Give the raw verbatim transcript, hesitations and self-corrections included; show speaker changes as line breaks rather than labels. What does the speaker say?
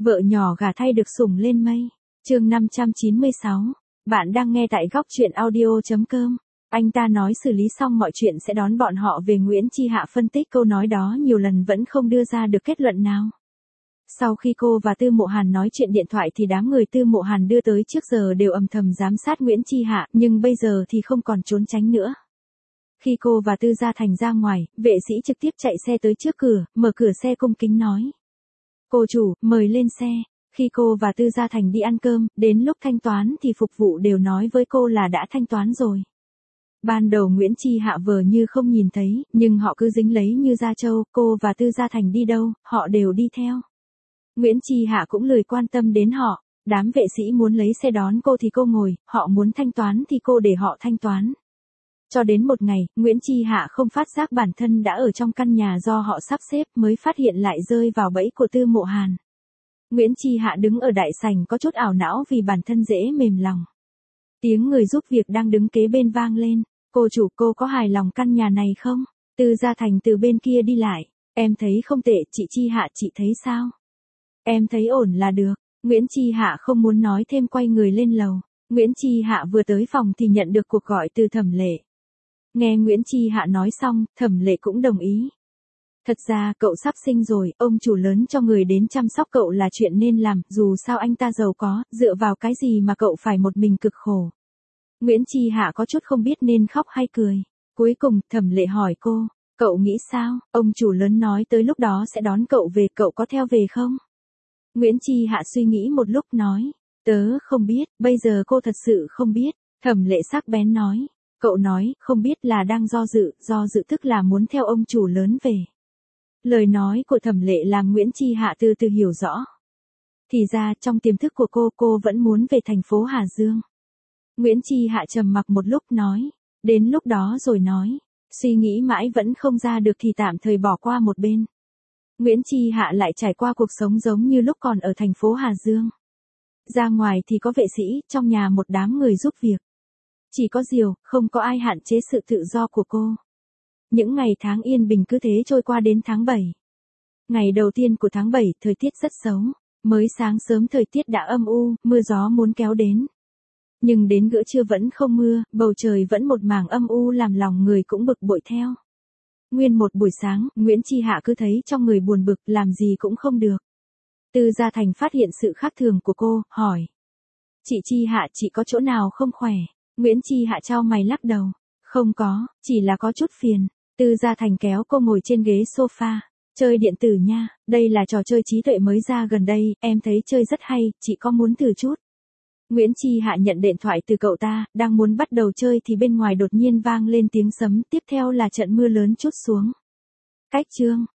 Vợ nhỏ gả thay được sủng lên mây. Chương năm trăm chín mươi sáu. Bạn đang nghe tại góc truyện audio chấm com. Anh ta nói xử lý xong mọi chuyện sẽ đón bọn họ về. Nguyễn Chi Hạ phân tích câu nói đó nhiều lần vẫn không đưa ra được kết luận nào. Sau khi cô và Tư Mộ Hàn nói chuyện điện thoại thì đám người Tư Mộ Hàn đưa tới trước giờ đều âm thầm giám sát Nguyễn Chi Hạ, nhưng bây giờ thì không còn trốn tránh nữa. Khi cô và Tư Gia Thành ra ngoài, vệ sĩ trực tiếp chạy xe tới trước cửa, mở cửa xe cung kính nói: "Cô chủ, mời lên xe." Khi cô và Tư Gia Thành đi ăn cơm, đến lúc thanh toán thì phục vụ đều nói với cô là đã thanh toán rồi. Ban đầu Nguyễn Chi Hạ vờ như không nhìn thấy, nhưng họ cứ dính lấy như da trâu, cô và Tư Gia Thành đi đâu, họ đều đi theo. Nguyễn Chi Hạ cũng lười quan tâm đến họ, đám vệ sĩ muốn lấy xe đón cô thì cô ngồi, họ muốn thanh toán thì cô để họ thanh toán. Cho đến một ngày, Nguyễn Chi Hạ không phát giác bản thân đã ở trong căn nhà do họ sắp xếp mới phát hiện lại rơi vào bẫy của Tư Mộ Hàn. Nguyễn Chi Hạ đứng ở đại sảnh có chút ảo não vì bản thân dễ mềm lòng. Tiếng người giúp việc đang đứng kế bên vang lên: "Cô chủ, cô có hài lòng căn nhà này không?" Tư Gia Thành từ bên kia đi lại: "Em thấy không tệ, chị Chi Hạ chị thấy sao?" "Em thấy ổn là được." Nguyễn Chi Hạ không muốn nói thêm quay người lên lầu. Nguyễn Chi Hạ vừa tới phòng thì nhận được cuộc gọi từ Thẩm Lệ. Nghe Nguyễn Chi Hạ nói xong, Thẩm Lệ cũng đồng ý. Thật ra cậu sắp sinh rồi, ông chủ lớn cho người đến chăm sóc cậu là chuyện nên làm, dù sao anh ta giàu có, dựa vào cái gì mà cậu phải một mình cực khổ. Nguyễn Chi Hạ có chút không biết nên khóc hay cười. Cuối cùng, Thẩm Lệ hỏi cô: "Cậu nghĩ sao, ông chủ lớn nói tới lúc đó sẽ đón cậu về, cậu có theo về không?" Nguyễn Chi Hạ suy nghĩ một lúc nói: "Tớ không biết, bây giờ cô thật sự không biết." Thẩm Lệ sắc bén nói: "Cậu nói, không biết là đang do dự, do dự tức là muốn theo ông chủ lớn về." Lời nói của Thẩm Lệ làm Nguyễn Chi Hạ từ từ hiểu rõ. Thì ra, trong tiềm thức của cô, cô vẫn muốn về thành phố Hà Dương. Nguyễn Chi Hạ trầm mặc một lúc nói: "Đến lúc đó rồi nói." Suy nghĩ mãi vẫn không ra được thì tạm thời bỏ qua một bên. Nguyễn Chi Hạ lại trải qua cuộc sống giống như lúc còn ở thành phố Hà Dương. Ra ngoài thì có vệ sĩ, trong nhà một đám người giúp việc. Chỉ có điều, không có ai hạn chế sự tự do của cô. Những ngày tháng yên bình cứ thế trôi qua đến tháng bảy. Ngày đầu tiên của tháng bảy, thời tiết rất xấu. Mới sáng sớm thời tiết đã âm u, mưa gió muốn kéo đến. Nhưng đến giữa trưa vẫn không mưa, bầu trời vẫn một mảng âm u làm lòng người cũng bực bội theo. Nguyên một buổi sáng, Nguyễn Chi Hạ cứ thấy trong người buồn bực, làm gì cũng không được. Tư Gia Thành phát hiện sự khác thường của cô, hỏi: "Chị Chi Hạ, chị có chỗ nào không khỏe?" Nguyễn Chi Hạ chau mày lắc đầu: "Không có, chỉ là có chút phiền." Tư Gia Thành kéo cô ngồi trên ghế sofa: "Chơi điện tử nha, đây là trò chơi trí tuệ mới ra gần đây, em thấy chơi rất hay, chị có muốn thử chút?" Nguyễn Chi Hạ nhận điện thoại từ cậu ta, đang muốn bắt đầu chơi thì bên ngoài đột nhiên vang lên tiếng sấm, tiếp theo là trận mưa lớn trút xuống. Cách chương